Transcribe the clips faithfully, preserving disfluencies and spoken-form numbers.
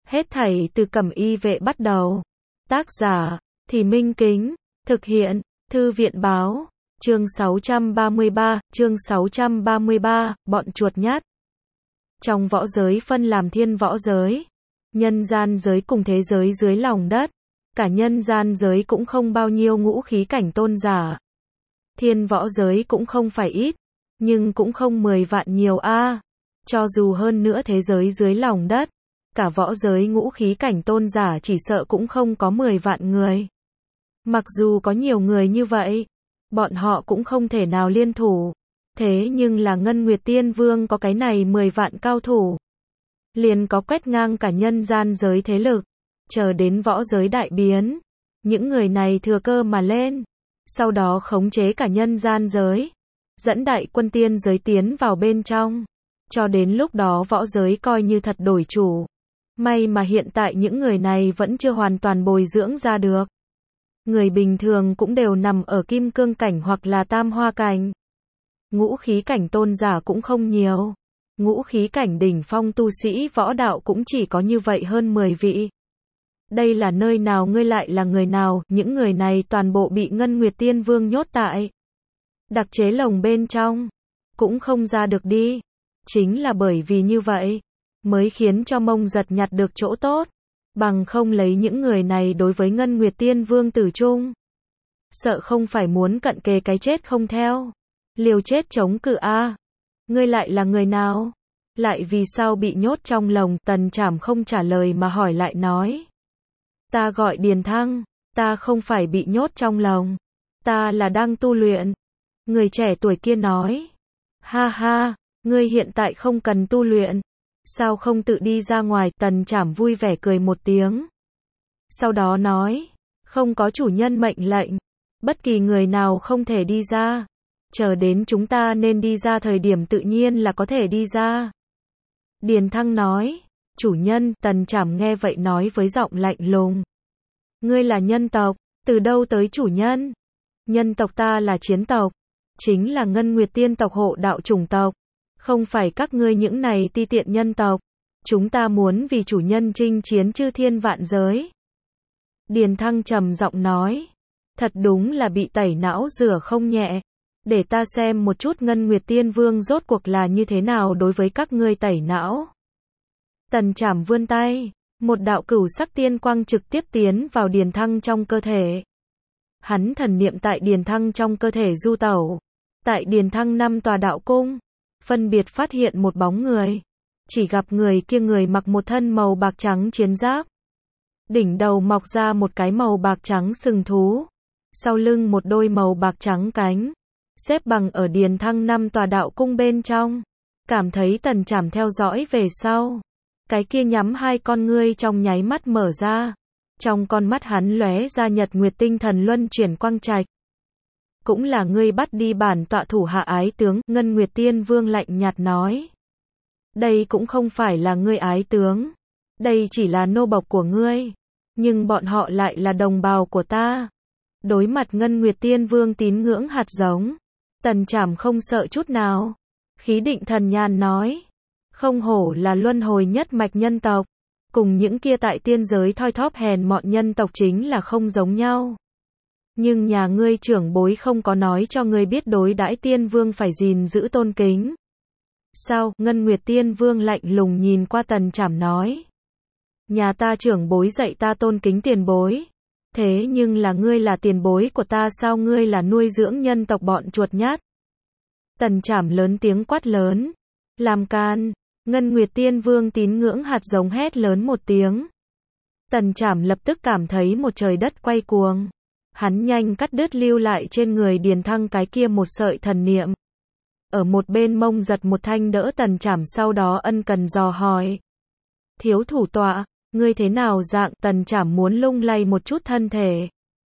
Hết thảy từ Cẩm Y Vệ bắt đầu. Tác giả, Thì Minh Kính. Thực hiện, Thư viện Báo. Chương sáu trăm ba mươi ba, chương sáu trăm ba mươi ba, bọn chuột nhát. Trong võ giới phân làm thiên võ giới, nhân gian giới cùng thế giới dưới lòng đất. Cả nhân gian giới cũng không bao nhiêu ngũ khí cảnh tôn giả. Thiên võ giới cũng không phải ít, nhưng cũng không mười vạn nhiều a. Cho dù hơn nữa thế giới dưới lòng đất, cả võ giới ngũ khí cảnh tôn giả chỉ sợ cũng không có mười vạn người. Mặc dù có nhiều người như vậy, bọn họ cũng không thể nào liên thủ. Thế nhưng là Ngân Nguyệt Tiên Vương có cái này mười vạn cao thủ, liền có quét ngang cả nhân gian giới thế lực. Chờ đến võ giới đại biến, những người này thừa cơ mà lên, sau đó khống chế cả nhân gian giới, dẫn đại quân tiên giới tiến vào bên trong. Cho đến lúc đó võ giới coi như thật đổi chủ. May mà hiện tại những người này vẫn chưa hoàn toàn bồi dưỡng ra được. Người bình thường cũng đều nằm ở kim cương cảnh hoặc là tam hoa cảnh. Ngũ khí cảnh tôn giả cũng không nhiều. Ngũ khí cảnh đỉnh phong tu sĩ võ đạo cũng chỉ có như vậy hơn mười vị. Đây là nơi nào, ngươi lại là người nào? Những người này toàn bộ bị Ngân Nguyệt Tiên Vương nhốt tại đặc chế lồng bên trong, cũng không ra được đi. Chính là bởi vì như vậy, mới khiến cho Mông Giật nhặt được chỗ tốt. Bằng không lấy những người này đối với Ngân Nguyệt Tiên Vương tử trung, sợ không phải muốn cận kề cái chết không theo. Liều chết chống cự a. Ngươi lại là người nào? Lại vì sao bị nhốt trong lồng? Tần Trảm không trả lời mà hỏi lại nói. Ta gọi Điền Thăng, ta không phải bị nhốt trong lồng, ta là đang tu luyện. Người trẻ tuổi kia nói. Ha ha, ngươi hiện tại không cần tu luyện, sao không tự đi ra ngoài? Tần Trảm vui vẻ cười một tiếng. Sau đó nói, không có chủ nhân mệnh lệnh, bất kỳ người nào không thể đi ra. Chờ đến chúng ta nên đi ra thời điểm tự nhiên là có thể đi ra. Điền Thăng nói, chủ nhân. Tần Trảm nghe vậy nói với giọng lạnh lùng. Ngươi là nhân tộc, từ đâu tới chủ nhân? Nhân tộc ta là chiến tộc, chính là Ngân Nguyệt Tiên tộc hộ đạo chủng tộc. Không phải các ngươi những này ti tiện nhân tộc. Chúng ta muốn vì chủ nhân chinh chiến chư thiên vạn giới. Điền Thăng trầm giọng nói. Thật đúng là bị tẩy não rửa không nhẹ. Để ta xem một chút Ngân Nguyệt Tiên Vương rốt cuộc là như thế nào đối với các ngươi tẩy não. Tần Trảm vươn tay, một đạo cửu sắc tiên quang trực tiếp tiến vào Điền Thăng trong cơ thể. Hắn thần niệm tại Điền Thăng trong cơ thể du tẩu. Tại Điền Thăng năm tòa đạo cung, phân biệt phát hiện một bóng người. Chỉ gặp người kia người mặc một thân màu bạc trắng chiến giáp. Đỉnh đầu mọc ra một cái màu bạc trắng sừng thú. Sau lưng một đôi màu bạc trắng cánh. Xếp bằng ở Điền Thăng năm tòa đạo cung bên trong. Cảm thấy Tần Trảm theo dõi về sau. Cái kia nhắm hai con ngươi trong nháy mắt mở ra. Trong con mắt hắn lóe ra nhật nguyệt tinh thần luân chuyển quang trạch. Cũng là ngươi bắt đi bản tọa thủ hạ ái tướng. Ngân Nguyệt Tiên Vương lạnh nhạt nói. Đây cũng không phải là ngươi ái tướng. Đây chỉ là nô bộc của ngươi. Nhưng bọn họ lại là đồng bào của ta. Đối mặt Ngân Nguyệt Tiên Vương tín ngưỡng hạt giống, Tần Trảm không sợ chút nào. Khí định thần nhàn nói. Không hổ là luân hồi nhất mạch nhân tộc. Cùng những kia tại tiên giới thoi thóp hèn mọn nhân tộc chính là không giống nhau. Nhưng nhà ngươi trưởng bối không có nói cho ngươi biết đối đãi tiên vương phải gìn giữ tôn kính. Sao? Ngân Nguyệt Tiên Vương lạnh lùng nhìn qua Tần Trảm nói. Nhà ta trưởng bối dạy ta tôn kính tiền bối. Thế nhưng là ngươi là tiền bối của ta sao? Ngươi là nuôi dưỡng nhân tộc bọn chuột nhát. Tần Trảm lớn tiếng quát lớn. Làm can. Ngân Nguyệt Tiên Vương tín ngưỡng hạt giống hét lớn một tiếng. Tần Trảm lập tức cảm thấy một trời đất quay cuồng. Hắn nhanh cắt đứt lưu lại trên người Điền Thăng cái kia một sợi thần niệm. Ở một bên Mông Giật một thanh đỡ Tần Trảm, sau đó ân cần dò hỏi. Thiếu thủ tọa, ngươi thế nào dạng? Tần Trảm muốn lung lay một chút thân thể.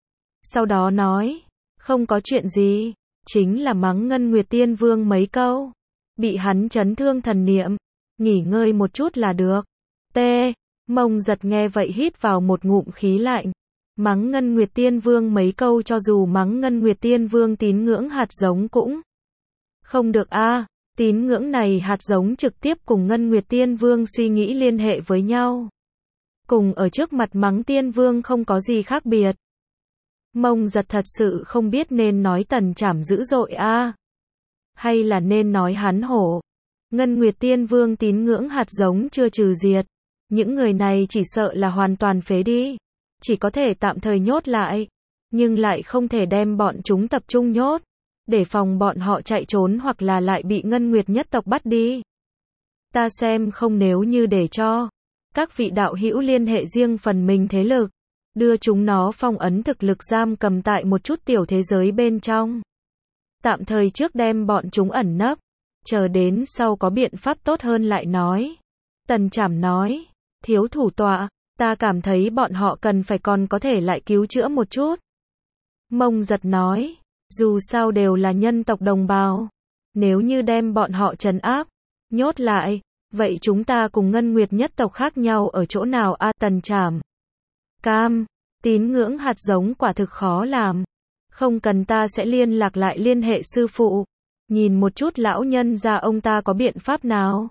Sau đó nói, không có chuyện gì, chính là mắng Ngân Nguyệt Tiên Vương mấy câu. Bị hắn chấn thương thần niệm, nghỉ ngơi một chút là được. T. Mông Giật nghe vậy hít vào một ngụm khí lạnh. Mắng Ngân Nguyệt Tiên Vương mấy câu, cho dù mắng Ngân Nguyệt Tiên Vương tín ngưỡng hạt giống cũng không được a. À, tín ngưỡng này hạt giống trực tiếp cùng Ngân Nguyệt Tiên Vương suy nghĩ liên hệ với nhau. cùng ở trước mặt mắng tiên vương không có gì khác biệt. Mông Giật thật sự không biết nên nói Tần Trảm dữ dội a, hay là nên nói hắn hổ. Ngân Nguyệt Tiên Vương tín ngưỡng hạt giống chưa trừ diệt, những người này chỉ sợ là hoàn toàn phế đi, chỉ có thể tạm thời nhốt lại, nhưng lại không thể đem bọn chúng tập trung nhốt, để phòng bọn họ chạy trốn hoặc là lại bị Ngân Nguyệt nhất tộc bắt đi. Ta xem không, nếu như để cho các vị đạo hữu liên hệ riêng phần mình thế lực, đưa chúng nó phong ấn thực lực giam cầm tại một chút tiểu thế giới bên trong. Tạm thời trước đem bọn chúng ẩn nấp, chờ đến sau có biện pháp tốt hơn lại nói. Tần Trảm nói, thiếu thủ tọa, ta cảm thấy bọn họ cần phải còn có thể lại cứu chữa một chút. Mông Giật nói, dù sao đều là nhân tộc đồng bào, nếu như đem bọn họ trấn áp, nhốt lại, vậy chúng ta cùng Ngân Nguyệt nhất tộc khác nhau ở chỗ nào a? Tần Trảm cam, tín ngưỡng hạt giống quả thực khó làm. Không cần, ta sẽ liên lạc lại liên hệ sư phụ, nhìn một chút lão nhân gia ông ta có biện pháp nào.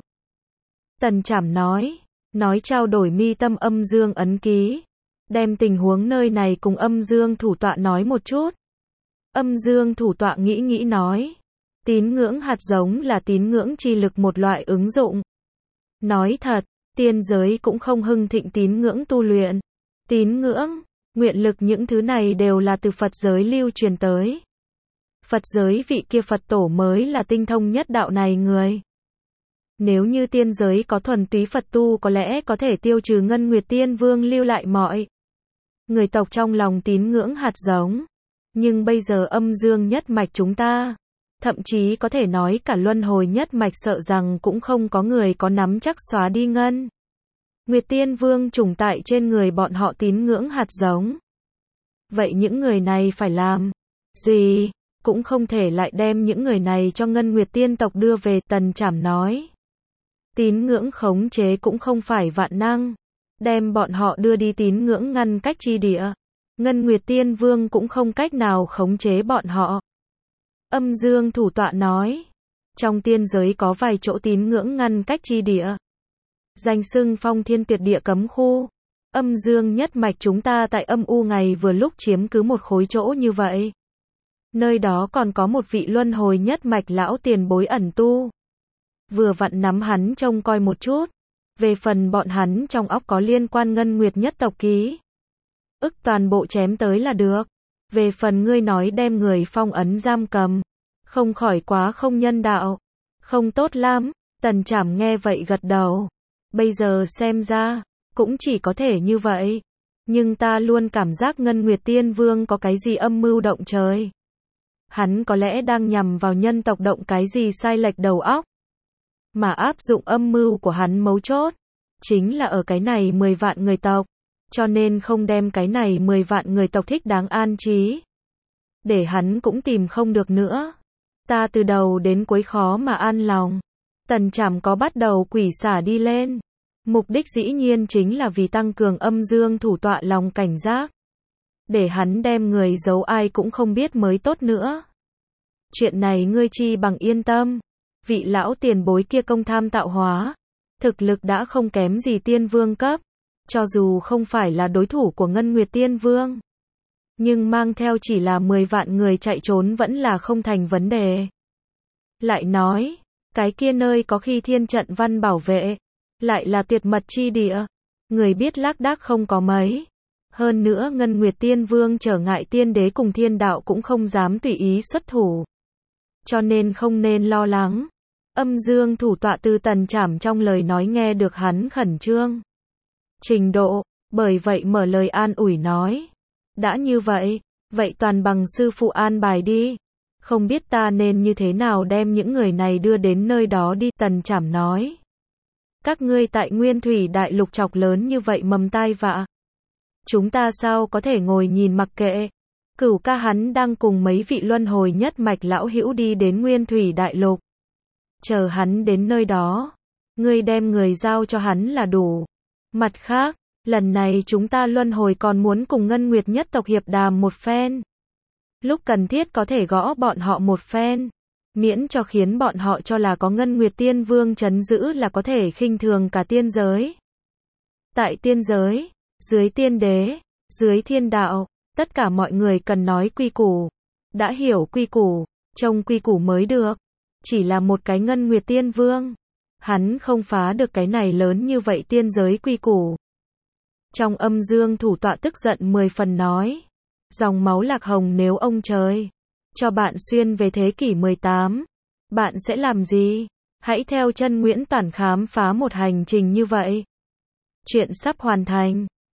Tần Trảm nói, nói trao đổi mi tâm âm dương ấn ký, đem tình huống nơi này cùng âm dương thủ tọa nói một chút. Âm dương thủ tọa nghĩ nghĩ nói, tín ngưỡng hạt giống là tín ngưỡng chi lực một loại ứng dụng. Nói thật, tiên giới cũng không hưng thịnh tín ngưỡng tu luyện. Tín ngưỡng, nguyện lực những thứ này đều là từ Phật giới lưu truyền tới. Phật giới vị kia Phật tổ mới là tinh thông nhất đạo này người. Nếu như tiên giới có thuần túy Phật tu có lẽ có thể tiêu trừ Ngân Nguyệt Tiên Vương lưu lại mọi người tộc trong lòng tín ngưỡng hạt giống. Nhưng bây giờ âm dương nhất mạch chúng ta, thậm chí có thể nói cả luân hồi nhất mạch sợ rằng cũng không có người có nắm chắc xóa đi Ngân Nguyệt Tiên Vương trùng tại trên người bọn họ tín ngưỡng hạt giống. Vậy những người này phải làm gì? Cũng không thể lại đem những người này cho Ngân Nguyệt Tiên tộc đưa về. Tần Trảm nói, tín ngưỡng khống chế cũng không phải vạn năng, đem bọn họ đưa đi tín ngưỡng ngăn cách chi địa, Ngân Nguyệt Tiên Vương cũng không cách nào khống chế bọn họ. Âm dương thủ tọa nói, trong tiên giới có vài chỗ tín ngưỡng ngăn cách chi địa, danh xưng phong thiên tuyệt địa cấm khu. Âm dương nhất mạch chúng ta tại âm u ngày vừa lúc chiếm cứ một khối chỗ như vậy. Nơi đó còn có một vị luân hồi nhất mạch lão tiền bối ẩn tu. Vừa vặn nắm hắn trông coi một chút. Về phần bọn hắn trong óc có liên quan Ngân Nguyệt nhất tộc ký ức toàn bộ chém tới là được. Về phần ngươi nói đem người phong ấn giam cầm, không khỏi quá không nhân đạo, không tốt lắm. Tần Trảm nghe vậy gật đầu. Bây giờ xem ra, cũng chỉ có thể như vậy. Nhưng ta luôn cảm giác Ngân Nguyệt Tiên Vương có cái gì âm mưu động trời. Hắn có lẽ đang nhằm vào nhân tộc động cái gì sai lệch đầu óc. Mà áp dụng âm mưu của hắn mấu chốt, chính là ở cái này mười vạn người tộc. Cho nên không đem cái này mười vạn người tộc thích đáng an trí. Để hắn cũng tìm không được nữa. Ta từ đầu đến cuối khó mà an lòng. Tần Trảm có bắt đầu quỷ xả đi lên. Mục đích dĩ nhiên chính là vì tăng cường âm dương thủ tọa lòng cảnh giác. Để hắn đem người giấu ai cũng không biết mới tốt nữa. Chuyện này ngươi chi bằng yên tâm. Vị lão tiền bối kia công tham tạo hóa. Thực lực đã không kém gì tiên vương cấp. Cho dù không phải là đối thủ của Ngân Nguyệt Tiên Vương. Nhưng mang theo chỉ là mười vạn người chạy trốn vẫn là không thành vấn đề. Lại nói, cái kia nơi có khi thiên trận văn bảo vệ. Lại là tuyệt mật chi địa. Người biết lác đác không có mấy. Hơn nữa Ngân Nguyệt Tiên Vương trở ngại tiên đế cùng thiên đạo cũng không dám tùy ý xuất thủ. Cho nên không nên lo lắng. Âm dương thủ tọa từ Tần Trảm trong lời nói nghe được hắn khẩn trương trình độ, bởi vậy mở lời an ủi nói. Đã như vậy, vậy toàn bằng sư phụ an bài đi. Không biết ta nên như thế nào đem những người này đưa đến nơi đó đi. Tần Trảm nói. Các ngươi tại Nguyên Thủy Đại Lục chọc lớn như vậy mầm tai vạ. Chúng ta sao có thể ngồi nhìn mặc kệ. Cửu ca hắn đang cùng mấy vị luân hồi nhất mạch lão hữu đi đến Nguyên Thủy Đại Lục. Chờ hắn đến nơi đó. Ngươi đem người giao cho hắn là đủ. Mặt khác, lần này chúng ta luân hồi còn muốn cùng Ngân Nguyệt nhất tộc hiệp đàm một phen. Lúc cần thiết có thể gõ bọn họ một phen. Miễn cho khiến bọn họ cho là có Ngân Nguyệt Tiên Vương trấn giữ là có thể khinh thường cả tiên giới. Tại tiên giới, dưới tiên đế, dưới thiên đạo, tất cả mọi người cần nói quy củ. Đã hiểu quy củ, trông quy củ mới được. Chỉ là một cái Ngân Nguyệt Tiên Vương. Hắn không phá được cái này lớn như vậy tiên giới quy củ. Trong âm dương thủ tọa tức giận mười phần nói. Dòng máu Lạc Hồng nếu ông trời cho bạn xuyên về thế kỷ mười tám, bạn sẽ làm gì? Hãy theo chân Nguyễn Toản khám phá một hành trình như vậy. Chuyện sắp hoàn thành.